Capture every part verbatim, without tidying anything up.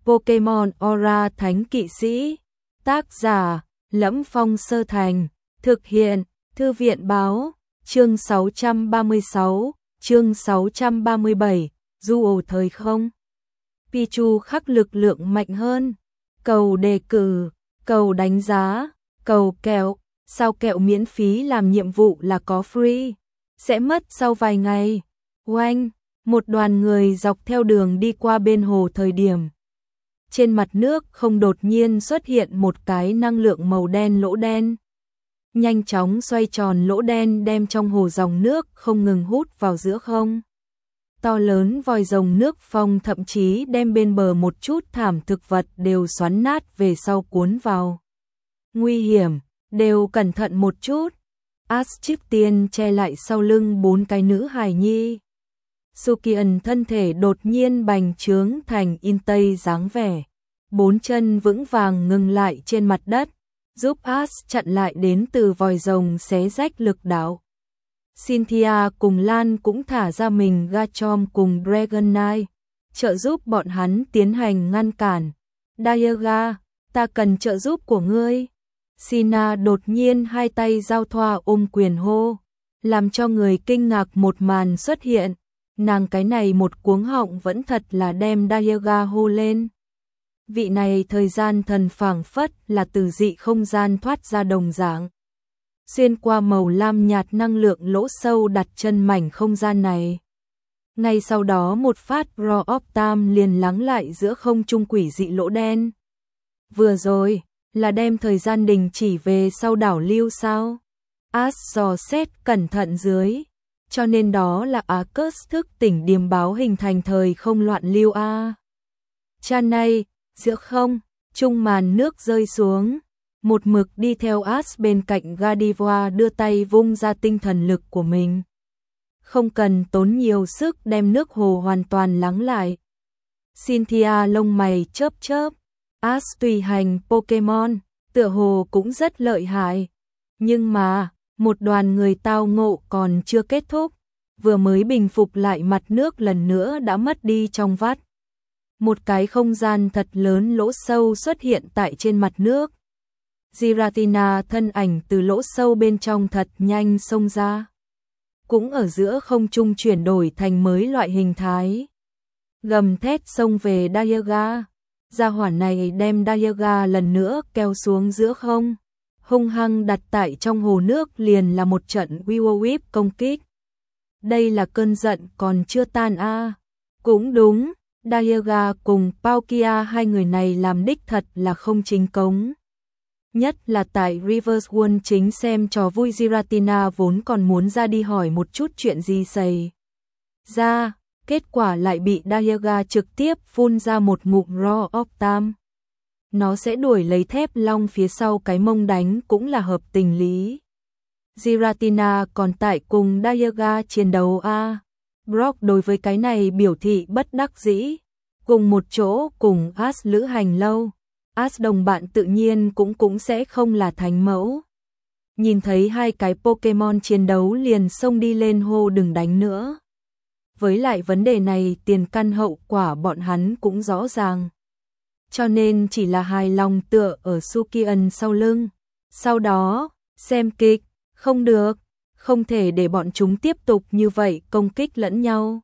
Pokemon Aura Thánh Kỵ Sĩ. Tác giả Lẫm Phong Sơ Thành. Thực hiện Thư viện Báo. Chương sáu trăm ba mươi sáu, chương sáu trăm ba mươi bảy, du ổ thời không. Pichu khắc lực lượng mạnh hơn. Cầu đề cử, cầu đánh giá, cầu kẹo. Sao kẹo miễn phí làm nhiệm vụ là có free. Sẽ mất sau vài ngày. Oanh, một đoàn người dọc theo đường đi qua bên hồ thời điểm. Trên mặt nước không đột nhiên xuất hiện một cái năng lượng màu đen lỗ đen. Nhanh chóng xoay tròn lỗ đen đem trong hồ dòng nước không ngừng hút vào giữa không. To lớn vòi rồng nước phong thậm chí đem bên bờ một chút thảm thực vật đều xoắn nát về sau cuốn vào. Nguy hiểm, đều cẩn thận một chút. Ash trước tiên che lại sau lưng bốn cái nữ hài nhi. Sukian thân thể đột nhiên bành trướng thành in tây dáng vẻ. Bốn chân vững vàng ngừng lại trên mặt đất, giúp Ash chặn lại đến từ vòi rồng xé rách lực đạo. Cynthia cùng Lan cũng thả ra mình Garchomp cùng Dragon Knight, trợ giúp bọn hắn tiến hành ngăn cản. Dialga, ta cần trợ giúp của ngươi. Sina đột nhiên hai tay giao thoa ôm quyền hô, làm cho người kinh ngạc một màn xuất hiện. Nàng cái này một cuống họng vẫn thật là đem Dialga hô lên. Vị này thời gian thần phảng phất là từ dị không gian thoát ra đồng dạng. Xuyên qua màu lam nhạt năng lượng lỗ sâu đặt chân mảnh không gian này. Ngay sau đó một phát Raw of Time liền lắng lại giữa không trung quỷ dị lỗ đen. Vừa rồi, là đem thời gian đình chỉ về sau đảo lưu sao? Ash dò xét cẩn thận dưới. Cho nên đó là Arcus thức tỉnh điềm báo hình thành thời không loạn lưu a. Cha này, giữa không, trung màn nước rơi xuống. Một mực đi theo Ash bên cạnh Gardevoir đưa tay vung ra tinh thần lực của mình. Không cần tốn nhiều sức đem nước hồ hoàn toàn lắng lại. Cynthia lông mày chớp chớp. Ash tùy hành Pokemon, tựa hồ cũng rất lợi hại. Nhưng mà, một đoàn người tao ngộ còn chưa kết thúc. Vừa mới bình phục lại mặt nước lần nữa đã mất đi trong vắt. Một cái không gian thật lớn lỗ sâu xuất hiện tại trên mặt nước. Giratina thân ảnh từ lỗ sâu bên trong thật nhanh xông ra. Cũng ở giữa không trung chuyển đổi thành mới loại hình thái. Gầm thét xông về Dialga. Gia hỏa này đem Dialga lần nữa kéo xuống giữa không. Hung hăng đặt tại trong hồ nước liền là một trận Will Whip công kích. Đây là cơn giận còn chưa tan a. À. Cũng đúng, Dialga cùng Palkia hai người này làm đích thật là không chính cống. Nhất là tại Reverse World chính xem trò vui Giratina vốn còn muốn ra đi hỏi một chút chuyện gì xảy ra, kết quả lại bị Dialga trực tiếp phun ra một ngụm Raw of Time. Nó sẽ đuổi lấy thép long phía sau cái mông đánh cũng là hợp tình lý. Giratina còn tại cùng Dialga chiến đấu a. À. Brock đối với cái này biểu thị bất đắc dĩ. Cùng một chỗ cùng Ash lữ hành lâu. Ash đồng bạn tự nhiên cũng cũng sẽ không là thánh mẫu. Nhìn thấy hai cái Pokemon chiến đấu liền xông đi lên hô đừng đánh nữa. Với lại vấn đề này tiền căn hậu quả bọn hắn cũng rõ ràng. Cho nên chỉ là hài lòng tựa ở Sukian sau lưng. Sau đó, xem kịch, không được, không thể để bọn chúng tiếp tục như vậy công kích lẫn nhau.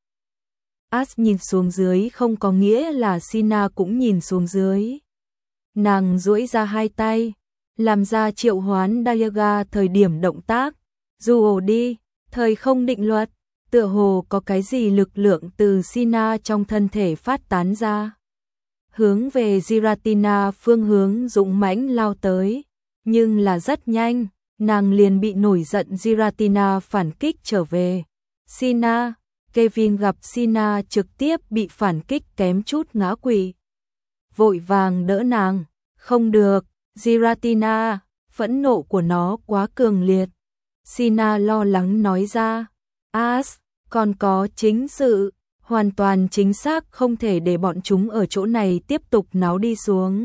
Ash nhìn xuống dưới không có nghĩa là Sina cũng nhìn xuống dưới. Nàng duỗi ra hai tay, làm ra triệu hoán Dialga thời điểm động tác. Dù ổ đi, thời không định luật, tựa hồ có cái gì lực lượng từ Sina trong thân thể phát tán ra. Hướng về Giratina phương hướng dũng mãnh lao tới, nhưng là rất nhanh, nàng liền bị nổi giận Giratina phản kích trở về. Sina, Kevin gặp Sina trực tiếp bị phản kích kém chút ngã quỵ. Vội vàng đỡ nàng, không được, Giratina, phẫn nộ của nó quá cường liệt. Sina lo lắng nói ra, Ash, còn có chính sự, hoàn toàn chính xác không thể để bọn chúng ở chỗ này tiếp tục náo đi xuống.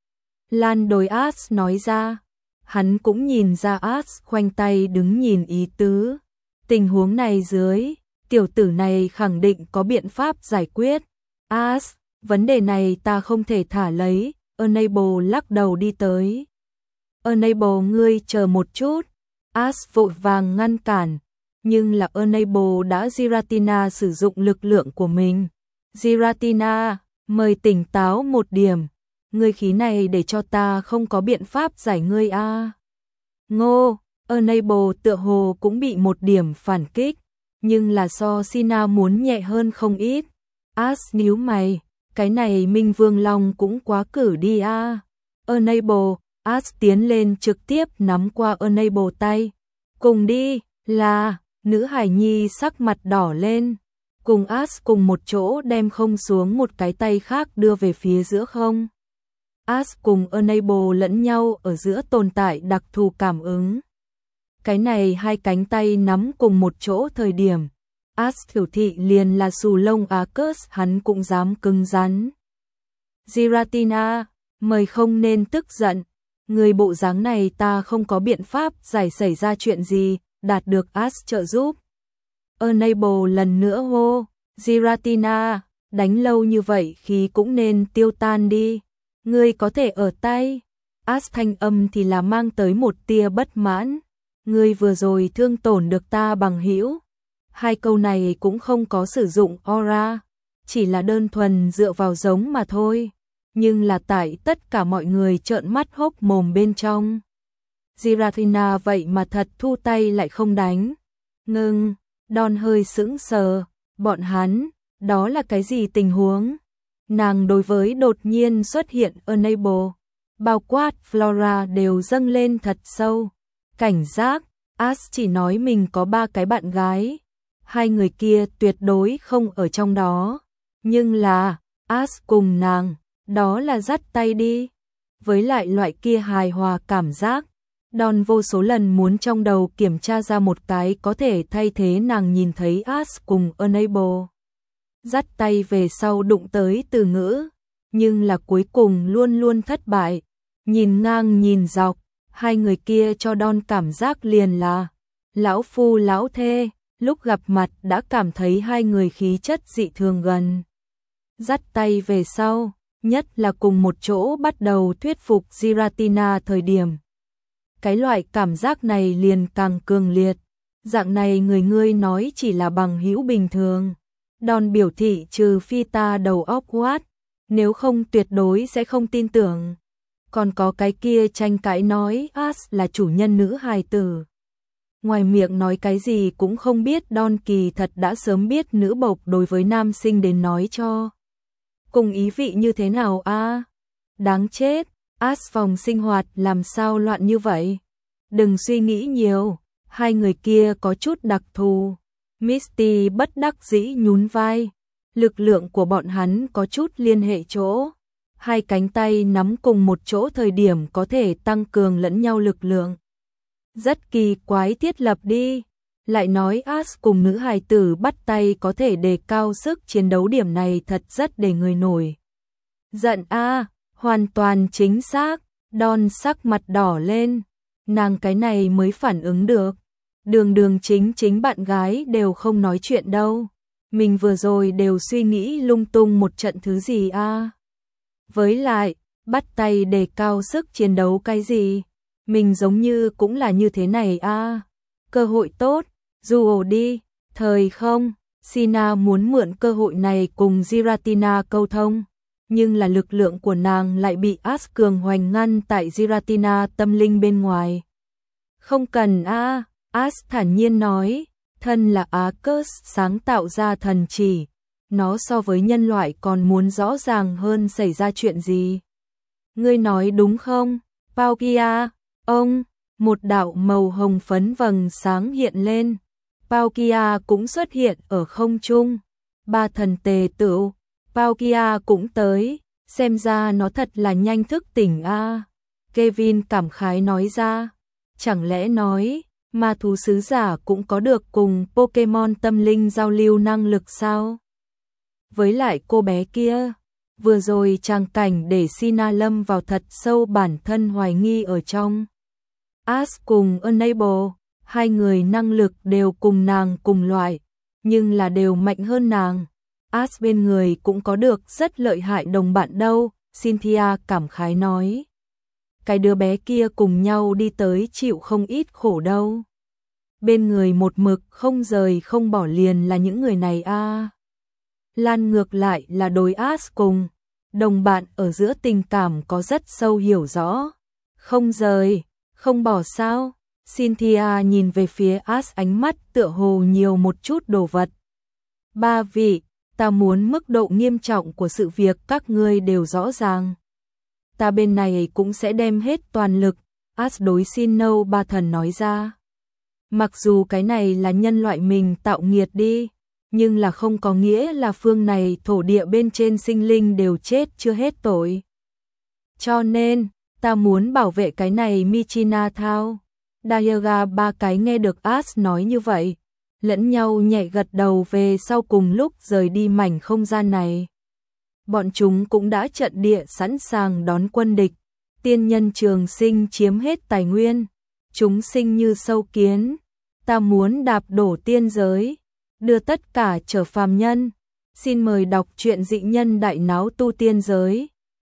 Lan đối Ash nói ra, hắn cũng nhìn ra Ash khoanh tay đứng nhìn ý tứ. Tình huống này dưới, tiểu tử này khẳng định có biện pháp giải quyết. Ash, vấn đề này ta không thể thả lấy, Enable lắc đầu đi tới. Enable ngươi chờ một chút, Ash vội vàng ngăn cản, nhưng là Enable đã Giratina sử dụng lực lượng của mình. Giratina, mời tỉnh táo một điểm, ngươi khí này để cho ta không có biện pháp giải ngươi a. À. Ngô, Enable tựa hồ cũng bị một điểm phản kích, nhưng là so Sina muốn nhẹ hơn không ít. Ash nhíu mày, cái này Minh Vương Long cũng quá cử đi a. À. Enable, Ash tiến lên trực tiếp nắm qua Enable tay. Cùng đi, là, nữ hải nhi sắc mặt đỏ lên. Cùng Ash cùng một chỗ đem không xuống một cái tay khác đưa về phía giữa không. Ash cùng Enable lẫn nhau ở giữa tồn tại đặc thù cảm ứng. Cái này hai cánh tay nắm cùng một chỗ thời điểm, Ash thiểu thị liền là xù lông Arcus hắn cũng dám cứng rắn. Giratina, mời không nên tức giận, người bộ dáng này ta không có biện pháp giải xảy ra chuyện gì, đạt được Ash trợ giúp. Enable lần nữa hô, Giratina, đánh lâu như vậy khí cũng nên tiêu tan đi, ngươi có thể ở tay. Ash thanh âm thì là mang tới một tia bất mãn, ngươi vừa rồi thương tổn được ta bằng hữu. Hai câu này cũng không có sử dụng aura, chỉ là đơn thuần dựa vào giống mà thôi, nhưng là tại tất cả mọi người trợn mắt hốc mồm bên trong. Giratina vậy mà thật thu tay lại không đánh. Ngưng, Don hơi sững sờ, bọn hắn, đó là cái gì tình huống? Nàng đối với đột nhiên xuất hiện Enable, bao quát Flora đều dâng lên thật sâu. Cảnh giác, Ash chỉ nói mình có ba cái bạn gái, hai người kia tuyệt đối không ở trong đó. Nhưng là, Ash cùng nàng, đó là dắt tay đi. Với lại loại kia hài hòa cảm giác, Don vô số lần muốn trong đầu kiểm tra ra một cái có thể thay thế nàng nhìn thấy Ash cùng Enable dắt tay về sau đụng tới từ ngữ, nhưng là cuối cùng luôn luôn thất bại. Nhìn ngang nhìn dọc, hai người kia cho Don cảm giác liền là lão phu lão thê, lúc gặp mặt đã cảm thấy hai người khí chất dị thường gần. Dắt tay về sau, nhất là cùng một chỗ bắt đầu thuyết phục Giratina thời điểm. Cái loại cảm giác này liền càng cường liệt, dạng này người ngươi nói chỉ là bằng hữu bình thường. Don biểu thị trừ phi ta đầu óc quát, nếu không tuyệt đối sẽ không tin tưởng. Còn có cái kia tranh cãi nói Ash là chủ nhân nữ hài tử. Ngoài miệng nói cái gì cũng không biết, Don kỳ thật đã sớm biết nữ bộc đối với nam sinh đến nói cho. Cùng ý vị như thế nào a? À? Đáng chết, Ash phòng sinh hoạt làm sao loạn như vậy? Đừng suy nghĩ nhiều, hai người kia có chút đặc thù. Misty bất đắc dĩ nhún vai, lực lượng của bọn hắn có chút liên hệ chỗ. Hai cánh tay nắm cùng một chỗ thời điểm có thể tăng cường lẫn nhau lực lượng. Rất kỳ quái thiết lập đi. Lại nói Ash cùng nữ hài tử bắt tay có thể đề cao sức chiến đấu, điểm này thật rất để người nổi giận a. À, hoàn toàn chính xác. Don sắc mặt đỏ lên, nàng cái này mới phản ứng được. Đường đường chính chính bạn gái đều không nói chuyện đâu. Mình vừa rồi đều suy nghĩ lung tung một trận thứ gì a. À? Với lại, bắt tay đề cao sức chiến đấu cái gì? Mình giống như cũng là như thế này a. À? Cơ hội tốt, dù ổ đi, thời không, Sina muốn mượn cơ hội này cùng Giratina câu thông, nhưng là lực lượng của nàng lại bị Ash cường hoành ngăn tại Giratina tâm linh bên ngoài. Không cần a, à, Ash thản nhiên nói, thân là Arcus sáng tạo ra thần chỉ, nó so với nhân loại còn muốn rõ ràng hơn xảy ra chuyện gì. Ngươi nói đúng không, Paukia? Ông, một đạo màu hồng phấn vầng sáng hiện lên, Paukia cũng xuất hiện ở không trung. Ba thần tề tựu, Paukia cũng tới, xem ra nó thật là nhanh thức tỉnh a. À. Kevin cảm khái nói ra, chẳng lẽ nói ma thú sứ giả cũng có được cùng Pokemon tâm linh giao lưu năng lực sao? Với lại cô bé kia, vừa rồi tràng cảnh để Sina lâm vào thật sâu bản thân hoài nghi ở trong. Ash cùng Enable, hai người năng lực đều cùng nàng cùng loại, nhưng là đều mạnh hơn nàng. As bên người cũng có được rất lợi hại đồng bạn đâu, Cynthia cảm khái nói. Cái đứa bé kia cùng nhau đi tới chịu không ít khổ đâu. Bên người một mực không rời không bỏ liền là những người này a. À. Lan ngược lại là đối As cùng đồng bạn ở giữa tình cảm có rất sâu hiểu rõ. Không rời, không bỏ sao? Cynthia nhìn về phía As ánh mắt tựa hồ nhiều một chút đồ vật. Ba vị, ta muốn mức độ nghiêm trọng của sự việc các ngươi đều rõ ràng. Ta bên này cũng sẽ đem hết toàn lực, As đối xin nâu ba thần nói ra. Mặc dù cái này là nhân loại mình tạo nghiệt đi, nhưng là không có nghĩa là phương này thổ địa bên trên sinh linh đều chết chưa hết tội. Cho nên, ta muốn bảo vệ cái này Michina Thao. Dayaga ba cái nghe được As nói như vậy, lẫn nhau nhẹ gật đầu về sau cùng lúc rời đi mảnh không gian này. Bọn chúng cũng đã trận địa sẵn sàng đón quân địch, tiên nhân trường sinh chiếm hết tài nguyên, chúng sinh như sâu kiến, ta muốn đạp đổ tiên giới, đưa tất cả trở phàm nhân. Xin mời đọc truyện Dị Nhân Đại Náo Tu Tiên Giới.